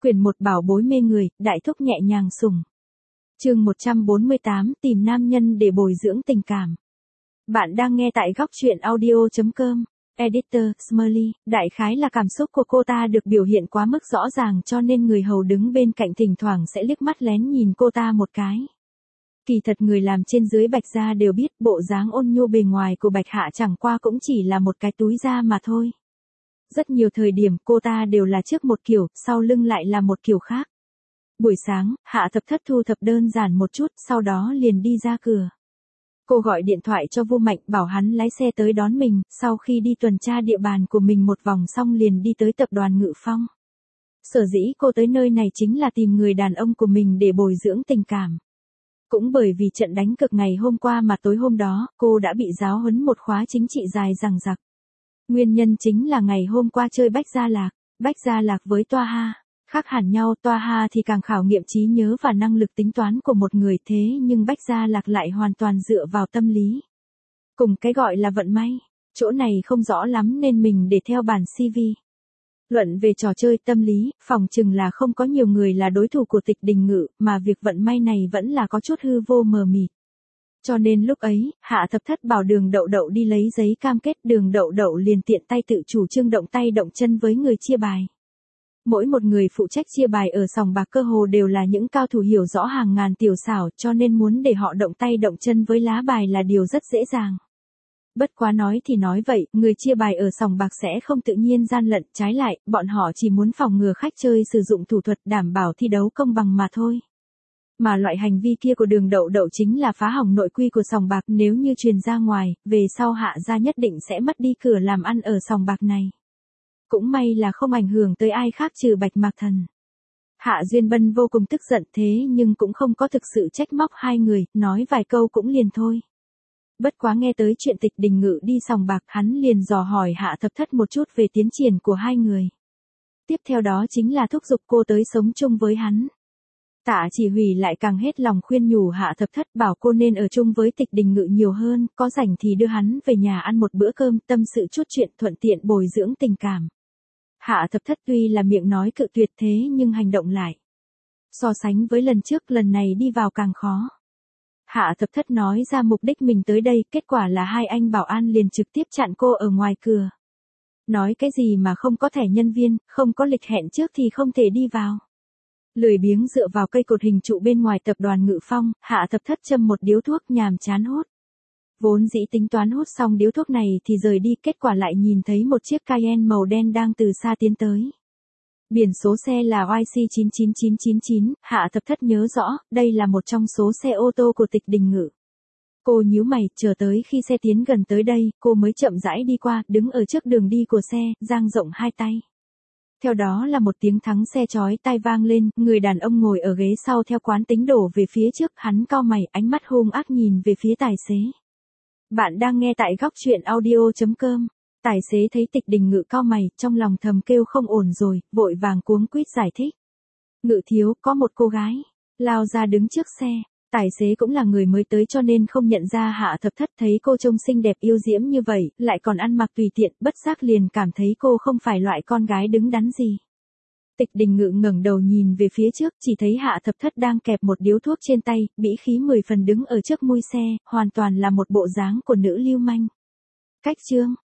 Quyển 1 bảo bối mê người, đại thúc nhẹ nhàng sủng. Chương 148, tìm nam nhân để bồi dưỡng tình cảm. Bạn đang nghe tại góc truyện audio.com. Editor, Smiley, đại khái là cảm xúc của cô ta được biểu hiện quá mức rõ ràng cho nên người hầu đứng bên cạnh thỉnh thoảng sẽ liếc mắt lén nhìn cô ta một cái. Kỳ thật người làm trên dưới Bạch Gia đều biết bộ dáng ôn nhu bề ngoài của Bạch Hạ chẳng qua cũng chỉ là một cái túi da mà thôi. Rất nhiều thời điểm cô ta đều là trước một kiểu, sau lưng lại là một kiểu khác. Buổi sáng, Hạ Thập Thất thu thập đơn giản một chút, sau đó liền đi ra cửa. Cô gọi điện thoại cho Vu Mạnh bảo hắn lái xe tới đón mình, sau khi đi tuần tra địa bàn của mình một vòng xong liền đi tới tập đoàn Ngự Phong. Sở dĩ cô tới nơi này chính là tìm người đàn ông của mình để bồi dưỡng tình cảm. Cũng bởi vì trận đánh cực ngày hôm qua mà tối hôm đó, cô đã bị giáo huấn một khóa chính trị dài dằng dặc. Nguyên nhân chính là ngày hôm qua chơi Bách Gia Lạc với Toa Ha. Khác hẳn nhau, Toa Ha thì càng khảo nghiệm trí nhớ và năng lực tính toán của một người thế nhưng Bách Gia Lạc lại hoàn toàn dựa vào tâm lý. Cùng cái gọi là vận may, chỗ này không rõ lắm nên mình để theo bản CV. Luận về trò chơi tâm lý, phòng chừng là không có nhiều người là đối thủ của Tịch Đình Ngự, mà việc vận may này vẫn là có chút hư vô mờ mịt. Cho nên lúc ấy, Hạ Thập Thất bảo Đường Đậu Đậu đi lấy giấy cam kết, Đường Đậu Đậu liền tiện tay tự chủ trương động tay động chân với người chia bài. Mỗi một người phụ trách chia bài ở sòng bạc cơ hồ đều là những cao thủ hiểu rõ hàng ngàn tiểu xảo, cho nên muốn để họ động tay động chân với lá bài là điều rất dễ dàng. Bất quá nói thì nói vậy, người chia bài ở sòng bạc sẽ không tự nhiên gian lận, trái lại, bọn họ chỉ muốn phòng ngừa khách chơi sử dụng thủ thuật đảm bảo thi đấu công bằng mà thôi. Mà loại hành vi kia của Đường Đậu Đậu chính là phá hỏng nội quy của sòng bạc, nếu như truyền ra ngoài, về sau Hạ gia nhất định sẽ mất đi cửa làm ăn ở sòng bạc này. Cũng may là không ảnh hưởng tới ai khác trừ Bạch Mạc Thần. Hạ Duyên Bân vô cùng tức giận thế nhưng cũng không có thực sự trách móc hai người, nói vài câu cũng liền thôi. Bất quá nghe tới chuyện Tịch Đình Ngự đi sòng bạc, hắn liền dò hỏi Hạ Thập Thất một chút về tiến triển của hai người. Tiếp theo đó chính là thúc giục cô tới sống chung với hắn. Tạ Chỉ Huy lại càng hết lòng khuyên nhủ Hạ Thập Thất bảo cô nên ở chung với Tịch Đình Ngự nhiều hơn, có rảnh thì đưa hắn về nhà ăn một bữa cơm, tâm sự chút chuyện thuận tiện bồi dưỡng tình cảm. Hạ Thập Thất tuy là miệng nói cự tuyệt thế nhưng hành động lại. So sánh với lần trước, lần này đi vào càng khó. Hạ Thập Thất nói ra mục đích mình tới đây, kết quả là hai anh bảo an liền trực tiếp chặn cô ở ngoài cửa. Nói cái gì mà không có thẻ nhân viên, không có lịch hẹn trước thì không thể đi vào. Lười biếng dựa vào cây cột hình trụ bên ngoài tập đoàn Ngự Phong, Hạ Thập Thất châm một điếu thuốc nhàm chán hút. Vốn dĩ tính toán hút xong điếu thuốc này thì rời đi, kết quả lại nhìn thấy một chiếc Cayenne màu đen đang từ xa tiến tới. Biển số xe là YC99999, Hạ Thập Thất nhớ rõ, đây là một trong số xe ô tô của Tịch Đình Ngự. Cô nhíu mày, chờ tới khi xe tiến gần tới đây, cô mới chậm rãi đi qua, đứng ở trước đường đi của xe, dang rộng hai tay. Theo đó là một tiếng thắng xe chói tai vang lên, người đàn ông ngồi ở ghế sau theo quán tính đổ về phía trước, hắn cau mày, ánh mắt hung ác nhìn về phía tài xế. Bạn đang nghe tại góc truyện audio.com. Tài xế thấy Tịch Đình Ngự cau mày, trong lòng thầm kêu không ổn rồi, vội vàng cuống quýt giải thích. Ngự thiếu, có một cô gái lao ra đứng trước xe. Tài xế cũng là người mới tới cho nên không nhận ra Hạ Thập Thất, thấy cô trông xinh đẹp yêu diễm như vậy, lại còn ăn mặc tùy tiện, bất giác liền cảm thấy cô không phải loại con gái đứng đắn gì. Tịch Đình Ngự ngẩng đầu nhìn về phía trước, chỉ thấy Hạ Thập Thất đang kẹp một điếu thuốc trên tay, bĩ khí 10 phần đứng ở trước mui xe, hoàn toàn là một bộ dáng của nữ lưu manh. Cách chương,